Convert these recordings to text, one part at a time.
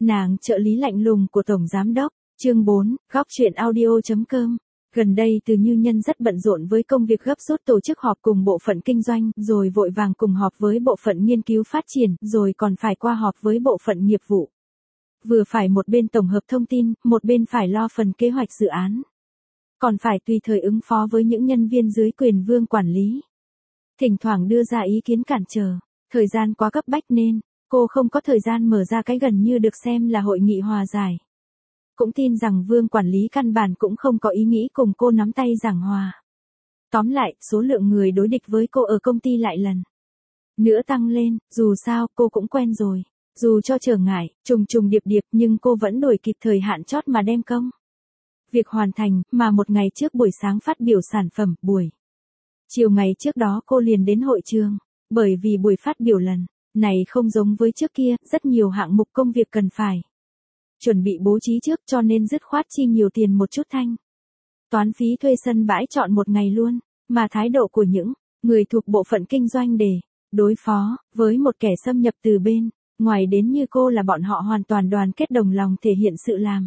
Nàng trợ lý lạnh lùng của Tổng Giám đốc. Chương 4, góc chuyện audio.com. Gần đây Từ Như Nhân rất bận rộn với công việc gấp rút tổ chức họp cùng bộ phận kinh doanh, rồi vội vàng cùng họp với bộ phận nghiên cứu phát triển, rồi còn phải qua họp với bộ phận nghiệp vụ. Vừa phải một bên tổng hợp thông tin, một bên phải lo phần kế hoạch dự án. Còn phải tùy thời ứng phó với những nhân viên dưới quyền Vương quản lý. Thỉnh thoảng đưa ra ý kiến cản trở, thời gian quá cấp bách nên cô không có thời gian mở ra cái gần như được xem là hội nghị hòa giải. Cũng tin rằng Vương quản lý căn bản cũng không có ý nghĩ cùng cô nắm tay giảng hòa. Tóm lại, số lượng người đối địch với cô ở công ty lại lần nữa tăng lên, dù sao cô cũng quen rồi. Dù cho trở ngại, trùng trùng điệp điệp nhưng cô vẫn đuổi kịp thời hạn chót mà đem công việc hoàn thành, mà một ngày trước buổi sáng phát biểu sản phẩm, buổi chiều ngày trước đó cô liền đến hội trường, bởi vì buổi phát biểu lần này không giống với trước kia, rất nhiều hạng mục công việc cần phải chuẩn bị bố trí trước, cho nên dứt khoát chi nhiều tiền một chút thanh toán phí thuê sân bãi chọn một ngày luôn, mà thái độ của những người thuộc bộ phận kinh doanh để đối phó với một kẻ xâm nhập từ bên ngoài đến như cô là bọn họ hoàn toàn đoàn kết đồng lòng thể hiện sự làm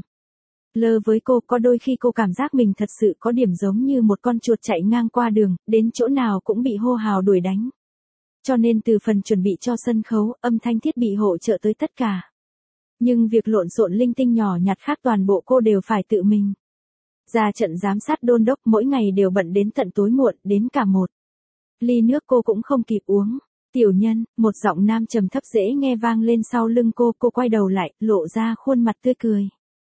lơ với cô. Có đôi khi cô cảm giác mình thật sự có điểm giống như một con chuột chạy ngang qua đường, đến chỗ nào cũng bị hô hào đuổi đánh. Cho nên từ phần chuẩn bị cho sân khấu, âm thanh thiết bị hỗ trợ tới tất cả. Nhưng việc lộn xộn linh tinh nhỏ nhặt khác toàn bộ cô đều phải tự mình ra trận giám sát đôn đốc, mỗi ngày đều bận đến tận tối muộn, đến cả một ly nước cô cũng không kịp uống. Tiểu Nhân, một giọng nam trầm thấp dễ nghe vang lên sau lưng cô quay đầu lại, lộ ra khuôn mặt tươi cười.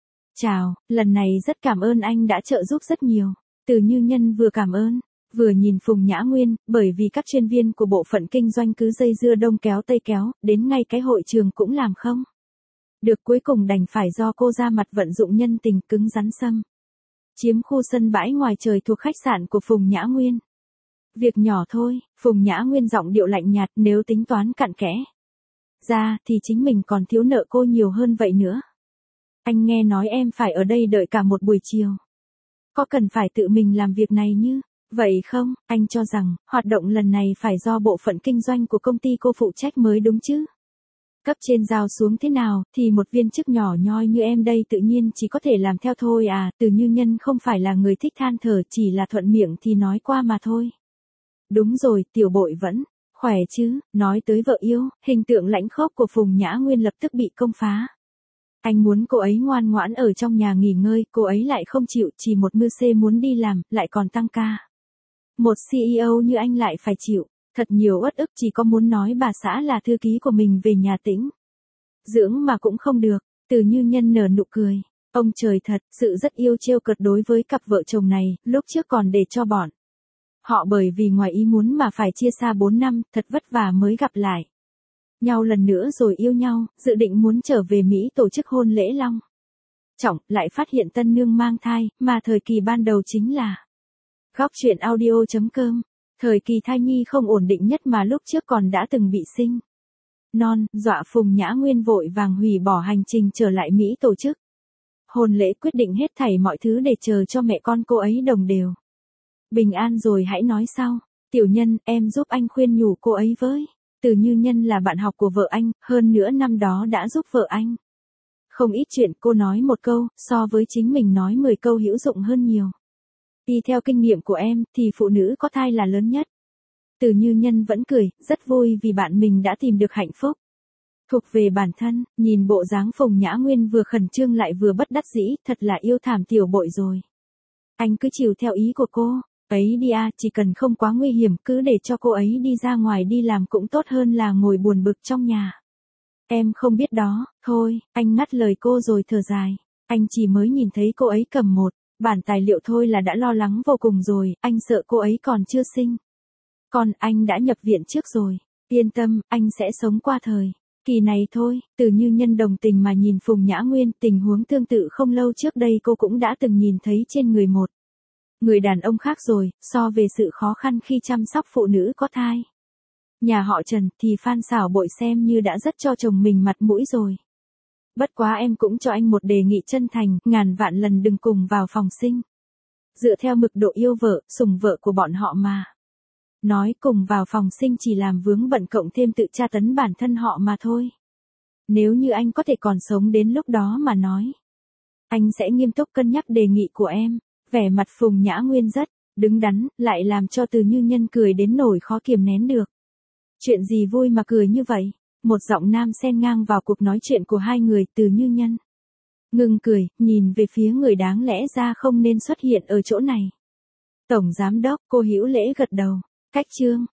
Chào, lần này rất cảm ơn anh đã trợ giúp rất nhiều. Từ Như Nhân vừa cảm ơn, vừa nhìn Phùng Nhã Nguyên, bởi vì các chuyên viên của bộ phận kinh doanh cứ dây dưa đông kéo tây kéo, đến ngay cái hội trường cũng làm không được, cuối cùng đành phải do cô ra mặt vận dụng nhân tình cứng rắn xâm chiếm khu sân bãi ngoài trời thuộc khách sạn của Phùng Nhã Nguyên. Việc nhỏ thôi, Phùng Nhã Nguyên giọng điệu lạnh nhạt, nếu tính toán cặn kẽ ra thì chính mình còn thiếu nợ cô nhiều hơn vậy nữa. Anh nghe nói em phải ở đây đợi cả một buổi chiều. Có cần phải tự mình làm việc này như vậy không? Anh cho rằng, hoạt động lần này phải do bộ phận kinh doanh của công ty cô phụ trách mới đúng chứ. Cấp trên giao xuống thế nào, thì một viên chức nhỏ nhoi như em đây tự nhiên chỉ có thể làm theo thôi à. Từ Như Nhân không phải là người thích than thở, chỉ là thuận miệng thì nói qua mà thôi. Đúng rồi, tiểu bội vẫn khỏe chứ. Nói tới vợ yêu, hình tượng lãnh khốc của Phùng Nhã Nguyên lập tức bị công phá. Anh muốn cô ấy ngoan ngoãn ở trong nhà nghỉ ngơi, cô ấy lại không chịu, chỉ một mưu xê muốn đi làm, lại còn tăng ca. Một CEO như anh lại phải chịu thật nhiều uất ức, chỉ có muốn nói bà xã là thư ký của mình về nhà tĩnh dưỡng mà cũng không được. Từ Như Nhân nở nụ cười. Ông trời thật sự rất yêu trêu cợt đối với cặp vợ chồng này, lúc trước còn để cho bọn họ bởi vì ngoài ý muốn mà phải chia xa 4 năm, thật vất vả mới gặp lại nhau lần nữa rồi yêu nhau, dự định muốn trở về Mỹ tổ chức hôn lễ long trọng, lại phát hiện tân nương mang thai, mà thời kỳ ban đầu chính là góc chuyện audio.com. Thời kỳ thai nhi không ổn định nhất mà lúc trước còn đã từng bị sinh non, dọa Phùng Nhã Nguyên vội vàng hủy bỏ hành trình trở lại Mỹ tổ chức hôn lễ, quyết định hết thảy mọi thứ để chờ cho mẹ con cô ấy đồng đều bình an rồi hãy nói sau. Tiểu Nhân, em giúp anh khuyên nhủ cô ấy với. Từ Như Nhân là bạn học của vợ anh, hơn nữa năm đó đã giúp vợ anh không ít chuyện, cô nói một câu, so với chính mình nói 10 câu hữu dụng hơn nhiều. Đi theo kinh nghiệm của em, thì phụ nữ có thai là lớn nhất. Từ Như Nhân vẫn cười, rất vui vì bạn mình đã tìm được hạnh phúc thuộc về bản thân. Nhìn bộ dáng Phùng Nhã Nguyên vừa khẩn trương lại vừa bất đắc dĩ, thật là yêu thảm tiểu bội rồi. Anh cứ chiều theo ý của cô ấy đi à, chỉ cần không quá nguy hiểm, cứ để cho cô ấy đi ra ngoài đi làm cũng tốt hơn là ngồi buồn bực trong nhà. Em không biết đó. Thôi, anh ngắt lời cô rồi thở dài. Anh chỉ mới nhìn thấy cô ấy cầm một bản tài liệu thôi là đã lo lắng vô cùng rồi, anh sợ cô ấy còn chưa sinh con, anh đã nhập viện trước rồi. Yên tâm, anh sẽ sống qua thời kỳ này thôi. Từ Như Nhân đồng tình mà nhìn Phùng Nhã Nguyên, tình huống tương tự không lâu trước đây cô cũng đã từng nhìn thấy trên người một người đàn ông khác rồi. So về sự khó khăn khi chăm sóc phụ nữ có thai nhà họ Trần, thì Phan Xảo Bội xem như đã rất cho chồng mình mặt mũi rồi. Bất quá em cũng cho anh một đề nghị chân thành, ngàn vạn lần đừng cùng vào phòng sinh. Dựa theo mực độ yêu vợ, sủng vợ của bọn họ mà nói, cùng vào phòng sinh chỉ làm vướng bận cộng thêm tự tra tấn bản thân họ mà thôi. Nếu như anh có thể còn sống đến lúc đó mà nói. Anh sẽ nghiêm túc cân nhắc đề nghị của em. Vẻ mặt Phùng Nhã Nguyên rất đứng đắn, lại làm cho Từ Như Nhân cười đến nỗi khó kiềm nén được. Chuyện gì vui mà cười như vậy? Một giọng nam xen ngang vào cuộc nói chuyện của hai người. Từ Như Nhân ngừng cười, nhìn về phía người đáng lẽ ra không nên xuất hiện ở chỗ này. Tổng giám đốc, cô Hữu Lễ gật đầu. Cách chương